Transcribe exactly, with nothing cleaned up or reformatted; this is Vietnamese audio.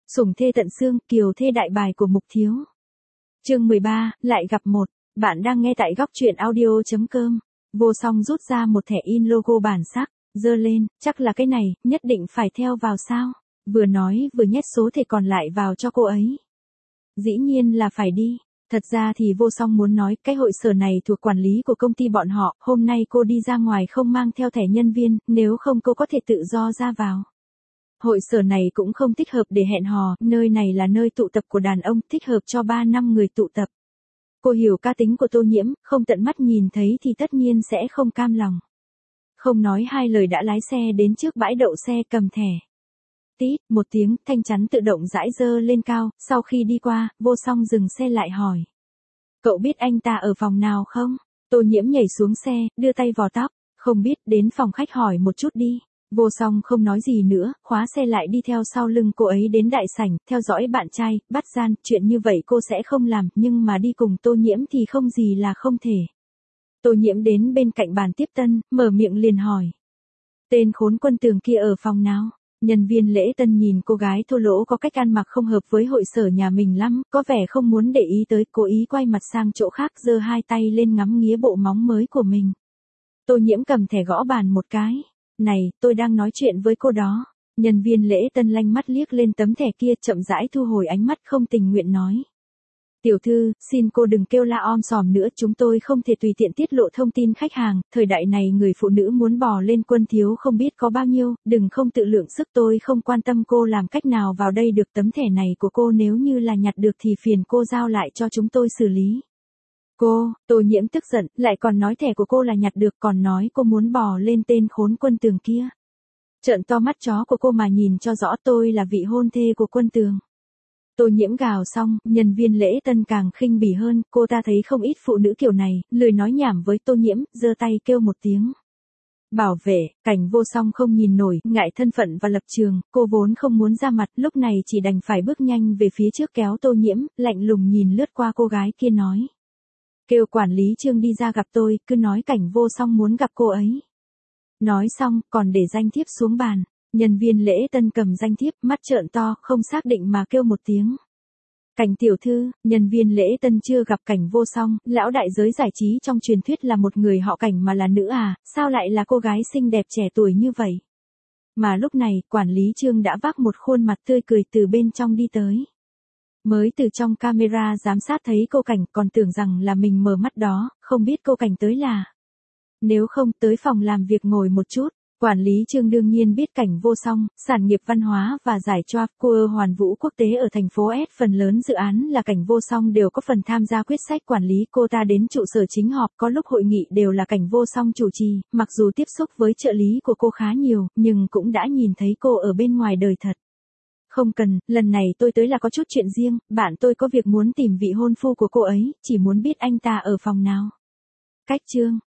Sủng thê tận xương, kiều thê đại bài của Mục Thiếu. Chương mười ba, lại gặp một. Bạn đang nghe tại góc truyện audio chấm com. Vô Song rút ra một thẻ in logo bản sắc, giơ lên, chắc là cái này, nhất định phải theo vào sao? Vừa nói vừa nhét số thẻ còn lại vào cho cô ấy. Dĩ nhiên là phải đi. Thật ra thì Vô Song muốn nói, cái hội sở này thuộc quản lý của công ty bọn họ, hôm nay cô đi ra ngoài không mang theo thẻ nhân viên, nếu không cô có thể tự do ra vào. Hội sở này cũng không thích hợp để hẹn hò, nơi này là nơi tụ tập của đàn ông, thích hợp cho ba năm người tụ tập. Cô hiểu cá tính của Tô Nhiễm, không tận mắt nhìn thấy thì tất nhiên sẽ không cam lòng. Không nói hai lời đã lái xe đến trước bãi đậu xe cầm thẻ. Tít, một tiếng, thanh chắn tự động rãi dơ lên cao, sau khi đi qua, Vô Song dừng xe lại hỏi. Cậu biết anh ta ở phòng nào không? Tô Nhiễm nhảy xuống xe, đưa tay vò tóc, không biết, đến phòng khách hỏi một chút đi. Vô Song không nói gì nữa, khóa xe lại đi theo sau lưng cô ấy đến đại sảnh, theo dõi bạn trai, bắt gian, chuyện như vậy cô sẽ không làm, nhưng mà đi cùng Tô Nhiễm thì không gì là không thể. Tô Nhiễm đến bên cạnh bàn tiếp tân, mở miệng liền hỏi. Tên khốn quân tường kia ở phòng nào? Nhân viên lễ tân nhìn cô gái thô lỗ có cách ăn mặc không hợp với hội sở nhà mình lắm, có vẻ không muốn để ý tới, cố ý quay mặt sang chỗ khác, giơ hai tay lên ngắm nghía bộ móng mới của mình. Tô Nhiễm cầm thẻ gõ bàn một cái. Này, tôi đang nói chuyện với cô đó. Nhân viên lễ tân lanh mắt liếc lên tấm thẻ kia, chậm rãi thu hồi ánh mắt, không tình nguyện nói. Tiểu thư, xin cô đừng kêu la om sòm nữa, chúng tôi không thể tùy tiện tiết lộ thông tin khách hàng, thời đại này người phụ nữ muốn bò lên quân thiếu không biết có bao nhiêu, đừng không tự lượng sức, tôi không quan tâm cô làm cách nào vào đây được, tấm thẻ này của cô nếu như là nhặt được thì phiền cô giao lại cho chúng tôi xử lý. Cô, Tô Nhiễm tức giận, lại còn nói thẻ của cô là nhặt được, còn nói cô muốn bò lên tên khốn quân tường kia. Trợn to mắt chó của cô mà nhìn cho rõ, tôi là vị hôn thê của quân tường. Tô Nhiễm gào xong, nhân viên lễ tân càng khinh bỉ hơn, cô ta thấy không ít phụ nữ kiểu này, lười nói nhảm với Tô Nhiễm, giơ tay kêu một tiếng. Bảo vệ, Cảnh Vô Song không nhìn nổi, ngại thân phận và lập trường, cô vốn không muốn ra mặt, lúc này chỉ đành phải bước nhanh về phía trước kéo Tô Nhiễm, lạnh lùng nhìn lướt qua cô gái kia nói. Kêu quản lý Trương đi ra gặp tôi, cứ nói Cảnh Vô Song muốn gặp cô ấy. Nói xong, còn để danh thiếp xuống bàn. Nhân viên lễ tân cầm danh thiếp, mắt trợn to, không xác định mà kêu một tiếng. Cảnh tiểu thư, nhân viên lễ tân chưa gặp Cảnh Vô Song, lão đại giới giải trí trong truyền thuyết là một người họ Cảnh mà là nữ à, sao lại là cô gái xinh đẹp trẻ tuổi như vậy? Mà lúc này, quản lý Trương đã vác một khuôn mặt tươi cười từ bên trong đi tới. Mới từ trong camera giám sát thấy cô Cảnh, còn tưởng rằng là mình mờ mắt đó, không biết cô Cảnh tới là. Nếu không, tới phòng làm việc ngồi một chút. Quản lý Trương đương nhiên biết Cảnh Vô Song, sản nghiệp văn hóa và giải choa, cô Hoàn Vũ quốc tế ở thành phố S, phần lớn dự án là Cảnh Vô Song đều có phần tham gia quyết sách quản lý, cô ta đến trụ sở chính họp, có lúc hội nghị đều là Cảnh Vô Song chủ trì, mặc dù tiếp xúc với trợ lý của cô khá nhiều, nhưng cũng đã nhìn thấy cô ở bên ngoài đời thật. Không cần, lần này tôi tới là có chút chuyện riêng, bạn tôi có việc muốn tìm vị hôn phu của cô ấy, chỉ muốn biết anh ta ở phòng nào. Cách Trương,